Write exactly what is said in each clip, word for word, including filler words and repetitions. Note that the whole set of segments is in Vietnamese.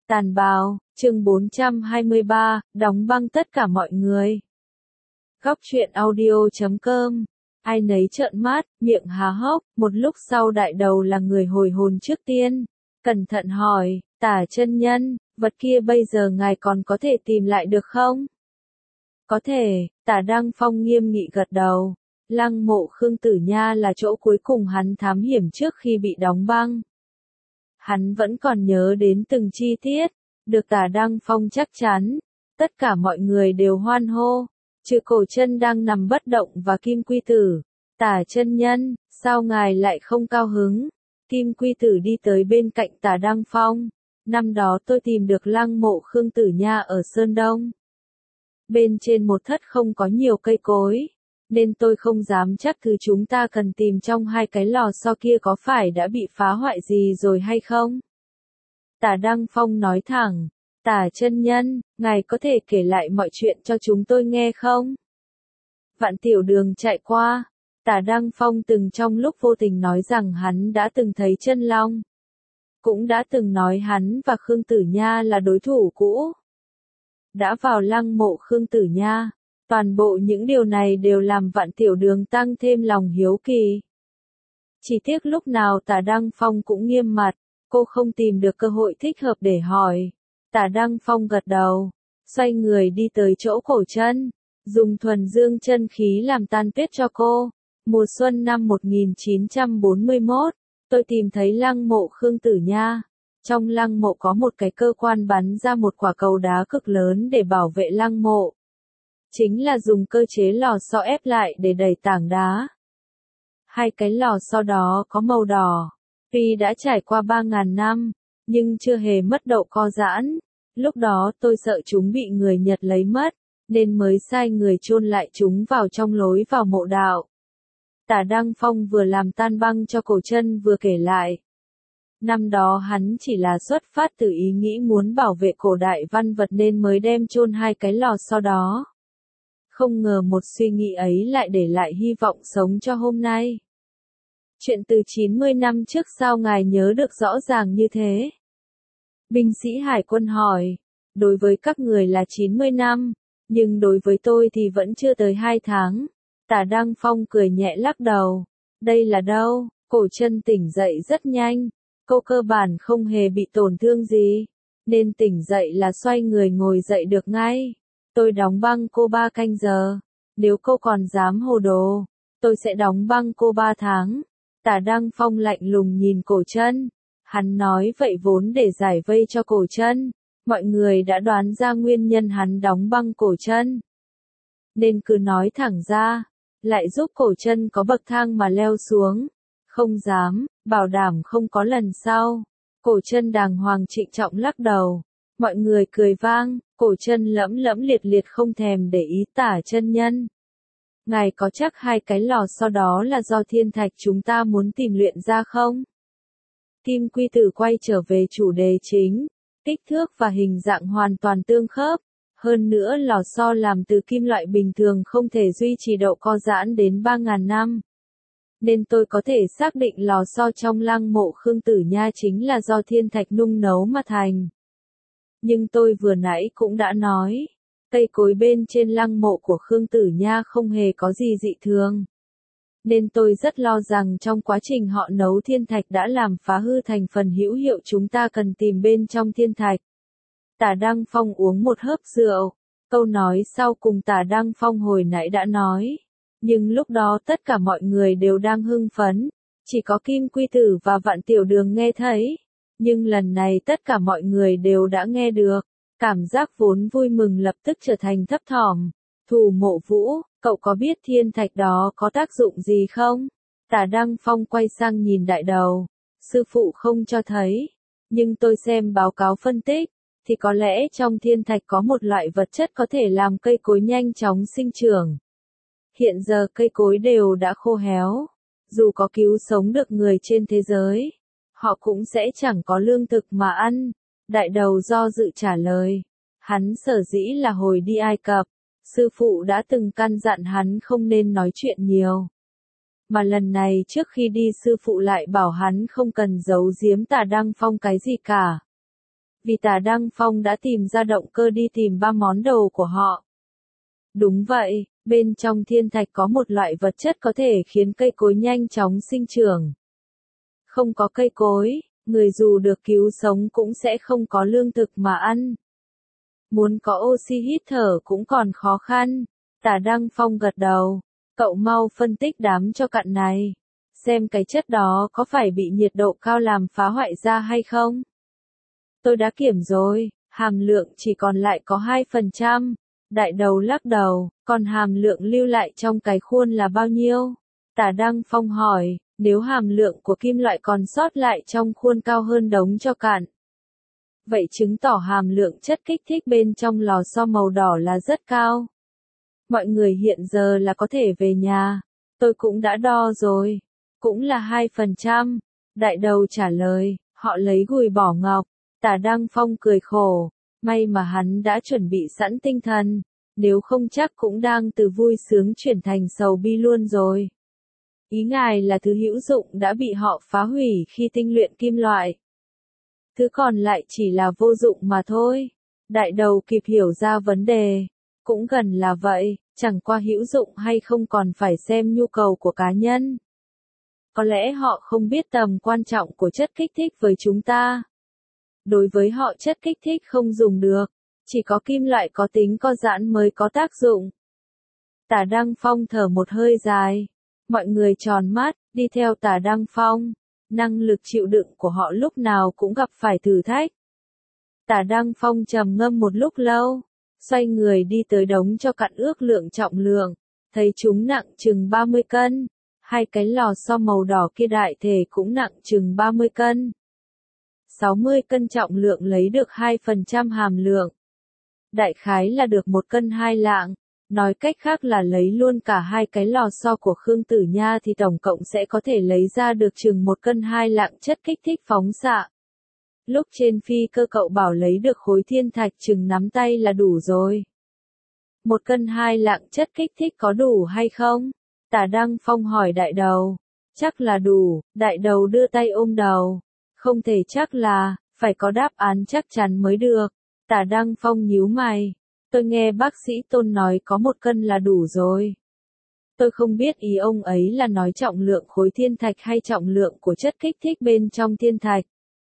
Tàn bào, chương bốn trăm hai mươi ba, đóng băng tất cả mọi người. Góc truyện audio chấm com. Ai nấy trợn mắt, miệng há hốc, một lúc sau đại đầu là người hồi hồn trước tiên. Cẩn thận hỏi, Tả chân nhân, vật kia bây giờ ngài còn có thể tìm lại được không? Có thể, Tả Đăng Phong nghiêm nghị gật đầu. Lăng mộ Khương Tử Nha là chỗ cuối cùng hắn thám hiểm trước khi bị đóng băng. Hắn vẫn còn nhớ đến từng chi tiết, được Tả Đăng Phong chắc chắn, tất cả mọi người đều hoan hô, trừ Cổ Chân đang nằm bất động và Kim Quy Tử. Tả chân nhân, sao ngài lại không cao hứng? Kim Quy Tử đi tới bên cạnh Tả Đăng Phong. Năm đó tôi tìm được lăng mộ Khương Tử Nha ở Sơn Đông. Bên trên một thất không có nhiều cây cối, nên tôi không dám chắc thứ chúng ta cần tìm trong hai cái lò xo kia có phải đã bị phá hoại gì rồi hay không. Tả Đăng Phong nói thẳng, Tả chân nhân, ngài có thể kể lại mọi chuyện cho chúng tôi nghe không? Vạn Tiểu Đường chạy qua, Tả Đăng Phong từng trong lúc vô tình nói rằng hắn đã từng thấy chân long. Cũng đã từng nói hắn và Khương Tử Nha là đối thủ cũ. Đã vào lăng mộ Khương Tử Nha. Toàn bộ những điều này đều làm Vạn Tiểu Đường tăng thêm lòng hiếu kỳ. Chỉ tiếc lúc nào Tả Đăng Phong cũng nghiêm mặt, cô không tìm được cơ hội thích hợp để hỏi. Tả Đăng Phong gật đầu, xoay người đi tới chỗ Cổ Chân, dùng thuần dương chân khí làm tan tuyết cho cô. Mùa xuân năm một nghìn chín trăm bốn mươi mốt, tôi tìm thấy lăng mộ Khương Tử Nha. Trong lăng mộ có một cái cơ quan bắn ra một quả cầu đá cực lớn để bảo vệ lăng mộ. Chính là dùng cơ chế lò xo ép lại để đẩy tảng đá. Hai cái lò xo đó có màu đỏ. Tuy đã trải qua ba ngàn năm, nhưng chưa hề mất độ co giãn. Lúc đó tôi sợ chúng bị người Nhật lấy mất, nên mới sai người chôn lại chúng vào trong lối vào mộ đạo. Tả Đăng Phong vừa làm tan băng cho Cổ Chân vừa kể lại. Năm đó hắn chỉ là xuất phát từ ý nghĩ muốn bảo vệ cổ đại văn vật nên mới đem chôn hai cái lò xo đó. Không ngờ một suy nghĩ ấy lại để lại hy vọng sống cho hôm nay. Chuyện từ chín mươi năm trước sao ngài nhớ được rõ ràng như thế? Binh sĩ hải quân hỏi, đối với các người là chín mươi năm, nhưng đối với tôi thì vẫn chưa tới hai tháng. Tả Đăng Phong cười nhẹ lắc đầu, đây là đâu? Cổ Chân tỉnh dậy rất nhanh, cô cơ bản không hề bị tổn thương gì, nên tỉnh dậy là xoay người ngồi dậy được ngay. Tôi đóng băng cô ba canh giờ, nếu cô còn dám hồ đồ, tôi sẽ đóng băng cô ba tháng. Tả Đăng Phong lạnh lùng nhìn Cổ Chân, hắn nói vậy vốn để giải vây cho Cổ Chân, mọi người đã đoán ra nguyên nhân hắn đóng băng Cổ Chân. Nên cứ nói thẳng ra, lại giúp Cổ Chân có bậc thang mà leo xuống, không dám, bảo đảm không có lần sau. Cổ Chân đàng hoàng trịnh trọng lắc đầu, mọi người cười vang. Cổ Chân lẫm lẫm liệt liệt không thèm để ý Tả chân nhân. Ngài có chắc hai cái lò xo đó là do thiên thạch chúng ta muốn tìm luyện ra không? Kim Quy Tử quay trở về chủ đề chính, kích thước và hình dạng hoàn toàn tương khớp. Hơn nữa lò xo làm từ kim loại bình thường không thể duy trì độ co giãn đến ba ngàn năm. Nên tôi có thể xác định lò xo trong lăng mộ Khương Tử Nha chính là do thiên thạch nung nấu mà thành. Nhưng tôi vừa nãy cũng đã nói, cây cối bên trên lăng mộ của Khương Tử Nha không hề có gì dị thường. Nên tôi rất lo rằng trong quá trình họ nấu thiên thạch đã làm phá hư thành phần hữu hiệu chúng ta cần tìm bên trong thiên thạch. Tả Đăng Phong uống một hớp rượu, câu nói sau cùng Tả Đăng Phong hồi nãy đã nói. Nhưng lúc đó tất cả mọi người đều đang hưng phấn, chỉ có Kim Quy Tử và Vạn Tiểu Đường nghe thấy. Nhưng lần này tất cả mọi người đều đã nghe được, cảm giác vốn vui mừng lập tức trở thành thấp thỏm. Thủ Mộ Vũ, cậu có biết thiên thạch đó có tác dụng gì không? Tả Đăng Phong quay sang nhìn đại đầu, sư phụ không cho thấy, nhưng tôi xem báo cáo phân tích, thì có lẽ trong thiên thạch có một loại vật chất có thể làm cây cối nhanh chóng sinh trưởng. Hiện giờ cây cối đều đã khô héo, dù có cứu sống được người trên thế giới, họ cũng sẽ chẳng có lương thực mà ăn. Đại đầu do dự trả lời, hắn sở dĩ là hồi đi Ai Cập, sư phụ đã từng căn dặn hắn không nên nói chuyện nhiều. Mà lần này trước khi đi sư phụ lại bảo hắn không cần giấu giếm Tả Đăng Phong cái gì cả. vì Tả Đăng Phong đã tìm ra động cơ đi tìm ba món đồ của họ. Đúng vậy, bên trong thiên thạch có một loại vật chất có thể khiến cây cối nhanh chóng sinh trưởng. Không có cây cối, người dù được cứu sống cũng sẽ không có lương thực mà ăn. Muốn có oxy hít thở cũng còn khó khăn. Tả Đăng Phong gật đầu. Cậu mau phân tích đám cho cặn này. Xem cái chất đó có phải bị nhiệt độ cao làm phá hoại ra hay không? Tôi đã kiểm rồi, hàm lượng chỉ còn lại có hai phần trăm. Đại đầu lắc đầu, còn hàm lượng lưu lại trong cái khuôn là bao nhiêu? Tả Đăng Phong hỏi, nếu hàm lượng của kim loại còn sót lại trong khuôn cao hơn đống cho cạn. Vậy chứng tỏ hàm lượng chất kích thích bên trong lò xo màu đỏ là rất cao. Mọi người hiện giờ là có thể về nhà. Tôi cũng đã đo rồi. Cũng là hai phần trăm. Đại đầu trả lời, họ lấy gùi bỏ ngọc. Tả Đăng Phong cười khổ. May mà hắn đã chuẩn bị sẵn tinh thần. Nếu không chắc cũng đang từ vui sướng chuyển thành sầu bi luôn rồi. Ý ngài là thứ hữu dụng đã bị họ phá hủy khi tinh luyện kim loại. Thứ còn lại chỉ là vô dụng mà thôi. Đại đầu kịp hiểu ra vấn đề. Cũng gần là vậy, chẳng qua hữu dụng hay không còn phải xem nhu cầu của cá nhân. Có lẽ họ không biết tầm quan trọng của chất kích thích với chúng ta. Đối với họ chất kích thích không dùng được, chỉ có kim loại có tính co giãn mới có tác dụng. Tả Đăng Phong thở một hơi dài. Mọi người tròn mắt, đi theo Tả Đăng Phong. Năng lực chịu đựng của họ lúc nào cũng gặp phải thử thách. Tả Đăng Phong trầm ngâm một lúc lâu, xoay người đi tới đống cho cặn ước lượng trọng lượng, thấy chúng nặng chừng ba mươi cân, hai cái lò xo màu đỏ kia đại thể cũng nặng chừng ba mươi cân. sáu mươi cân trọng lượng lấy được hai phần trăm hàm lượng. Đại khái là được một cân hai lạng. Nói cách khác là lấy luôn cả hai cái lò xo của Khương Tử Nha thì tổng cộng sẽ có thể lấy ra được chừng một cân hai lạng chất kích thích phóng xạ. Lúc trên phi cơ cậu bảo lấy được khối thiên thạch chừng nắm tay là đủ rồi. Một cân hai lạng chất kích thích có đủ hay không? Tả Đăng Phong hỏi đại đầu. Chắc là đủ, đại đầu đưa tay ôm đầu. Không thể chắc là, phải có đáp án chắc chắn mới được. Tả Đăng Phong nhíu mày. Tôi nghe bác sĩ Tôn nói có một cân là đủ rồi. Tôi không biết ý ông ấy là nói trọng lượng khối thiên thạch hay trọng lượng của chất kích thích bên trong thiên thạch.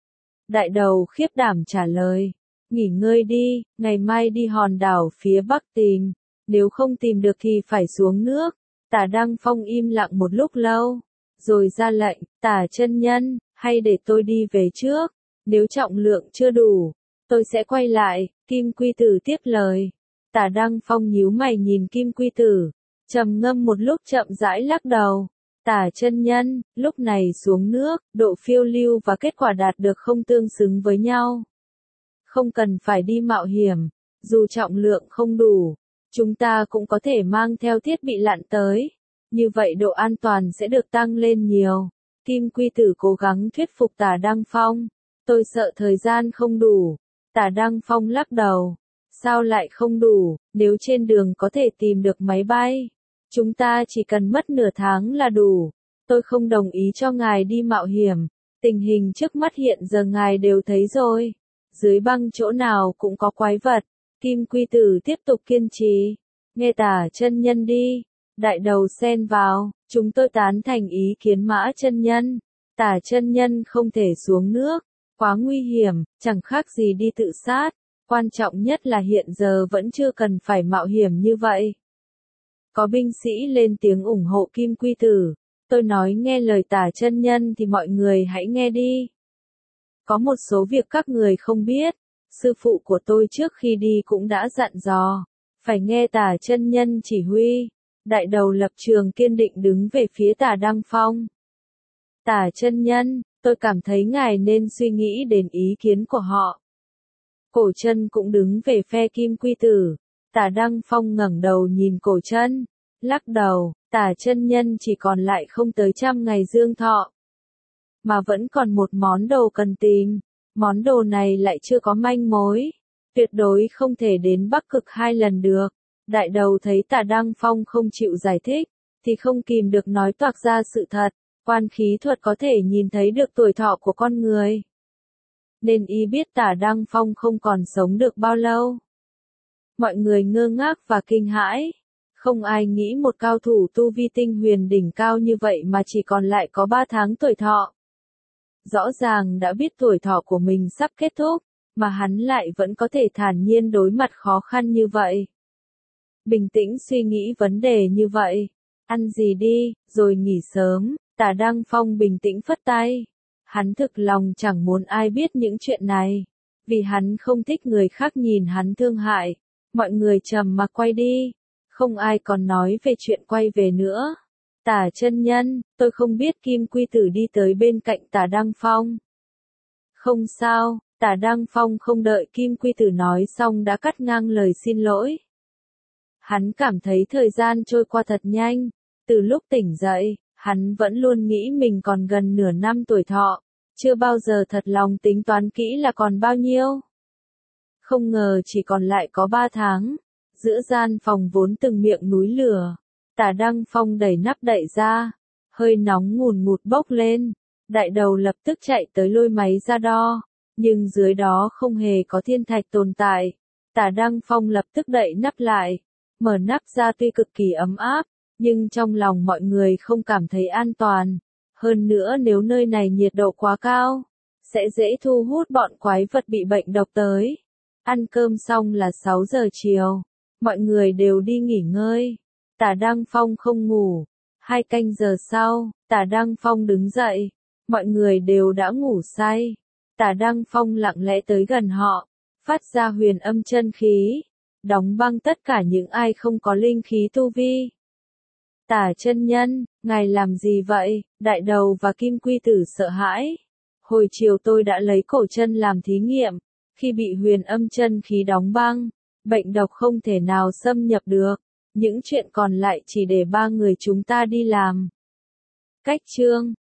Đại đầu khiếp đảm trả lời. Nghỉ ngơi đi, ngày mai đi hòn đảo phía bắc tìm. Nếu không tìm được thì phải xuống nước. Tả Đăng Phong im lặng một lúc lâu. Rồi ra lệnh, Tả chân nhân, hay để tôi đi về trước. Nếu trọng lượng chưa đủ, tôi sẽ quay lại. Kim Quy Tử tiếp lời. Tả Đăng Phong nhíu mày nhìn Kim Quy Tử. Trầm ngâm một lúc chậm rãi lắc đầu. Tả chân nhân, lúc này xuống nước, độ phiêu lưu và kết quả đạt được không tương xứng với nhau. Không cần phải đi mạo hiểm, dù trọng lượng không đủ, chúng ta cũng có thể mang theo thiết bị lặn tới. Như vậy độ an toàn sẽ được tăng lên nhiều. Kim Quy Tử cố gắng thuyết phục Tả Đăng Phong. Tôi sợ thời gian không đủ. Tả Đăng Phong lắc đầu. Sao lại không đủ, nếu trên đường có thể tìm được máy bay? Chúng ta chỉ cần mất nửa tháng là đủ. Tôi không đồng ý cho ngài đi mạo hiểm. Tình hình trước mắt hiện giờ ngài đều thấy rồi. Dưới băng chỗ nào cũng có quái vật. Kim Quy Tử tiếp tục kiên trì. Nghe Tả chân nhân đi. Đại đầu xen vào. Chúng tôi tán thành ý kiến Mã chân nhân. Tả chân nhân không thể xuống nước. Quá nguy hiểm, chẳng khác gì đi tự sát. Quan trọng nhất là hiện giờ vẫn chưa cần phải mạo hiểm như vậy. Có binh sĩ lên tiếng ủng hộ Kim Quy Tử. Tôi nói nghe lời Tả chân nhân thì mọi người hãy nghe đi. Có một số việc các người không biết. Sư phụ của tôi trước khi đi cũng đã dặn dò. Phải nghe Tả chân nhân chỉ huy. Đại đầu lập trường kiên định đứng về phía Tả Đăng Phong. Tả chân nhân, tôi cảm thấy ngài nên suy nghĩ đến ý kiến của họ. Cổ Chân cũng đứng về phe Kim Quy Tử. Tả Đăng Phong ngẩng đầu nhìn Cổ Chân, lắc đầu, Tả chân nhân chỉ còn lại không tới trăm ngày dương thọ. Mà vẫn còn một món đồ cần tìm. Món đồ này lại chưa có manh mối. Tuyệt đối không thể đến Bắc Cực hai lần được. Đại đầu thấy Tả Đăng Phong không chịu giải thích, thì không kìm được nói toạc ra sự thật. Quan khí thuật có thể nhìn thấy được tuổi thọ của con người. nên y biết Tả Đăng Phong không còn sống được bao lâu. Mọi người ngơ ngác và kinh hãi. Không ai nghĩ một cao thủ tu vi tinh huyền đỉnh cao như vậy mà chỉ còn lại có ba tháng tuổi thọ. Rõ ràng đã biết tuổi thọ của mình sắp kết thúc, mà hắn lại vẫn có thể thản nhiên đối mặt khó khăn như vậy. Bình tĩnh suy nghĩ vấn đề như vậy. Ăn gì đi, rồi nghỉ sớm. Tả Đăng Phong bình tĩnh phất tay. Hắn thực lòng chẳng muốn ai biết những chuyện này. Vì hắn không thích người khác nhìn hắn thương hại. Mọi người trầm mặc quay đi. Không ai còn nói về chuyện quay về nữa. Tả chân nhân, tôi không biết Kim Quy Tử đi tới bên cạnh Tả Đăng Phong. Không sao, Tả Đăng Phong không đợi Kim Quy Tử nói xong đã cắt ngang lời xin lỗi. Hắn cảm thấy thời gian trôi qua thật nhanh. Từ lúc tỉnh dậy, hắn vẫn luôn nghĩ mình còn gần nửa năm tuổi thọ. Chưa bao giờ thật lòng tính toán kỹ là còn bao nhiêu. Không ngờ chỉ còn lại có ba tháng. Giữa gian phòng vốn từng miệng núi lửa. Tả Đăng Phong đẩy nắp đậy ra. Hơi nóng ngùn ngụt bốc lên. Đại đầu lập tức chạy tới lôi máy ra đo. Nhưng dưới đó không hề có thiên thạch tồn tại. Tả Đăng Phong lập tức đậy nắp lại. Mở nắp ra tuy cực kỳ ấm áp. Nhưng trong lòng mọi người không cảm thấy an toàn. Hơn nữa nếu nơi này nhiệt độ quá cao, sẽ dễ thu hút bọn quái vật bị bệnh độc tới. Ăn cơm xong là sáu giờ chiều. Mọi người đều đi nghỉ ngơi. Tả Đăng Phong không ngủ. Hai canh giờ sau, Tả Đăng Phong đứng dậy. Mọi người đều đã ngủ say. Tả Đăng Phong lặng lẽ tới gần họ. Phát ra huyền âm chân khí. Đóng băng tất cả những ai không có linh khí tu vi. Tả chân nhân, ngài làm gì vậy? Đại đầu và Kim Quy Tử sợ hãi. Hồi chiều tôi đã lấy cổ chân làm thí nghiệm. Khi bị huyền âm chân khí đóng băng, bệnh độc không thể nào xâm nhập được. Những chuyện còn lại chỉ để ba người chúng ta đi làm. Cách chương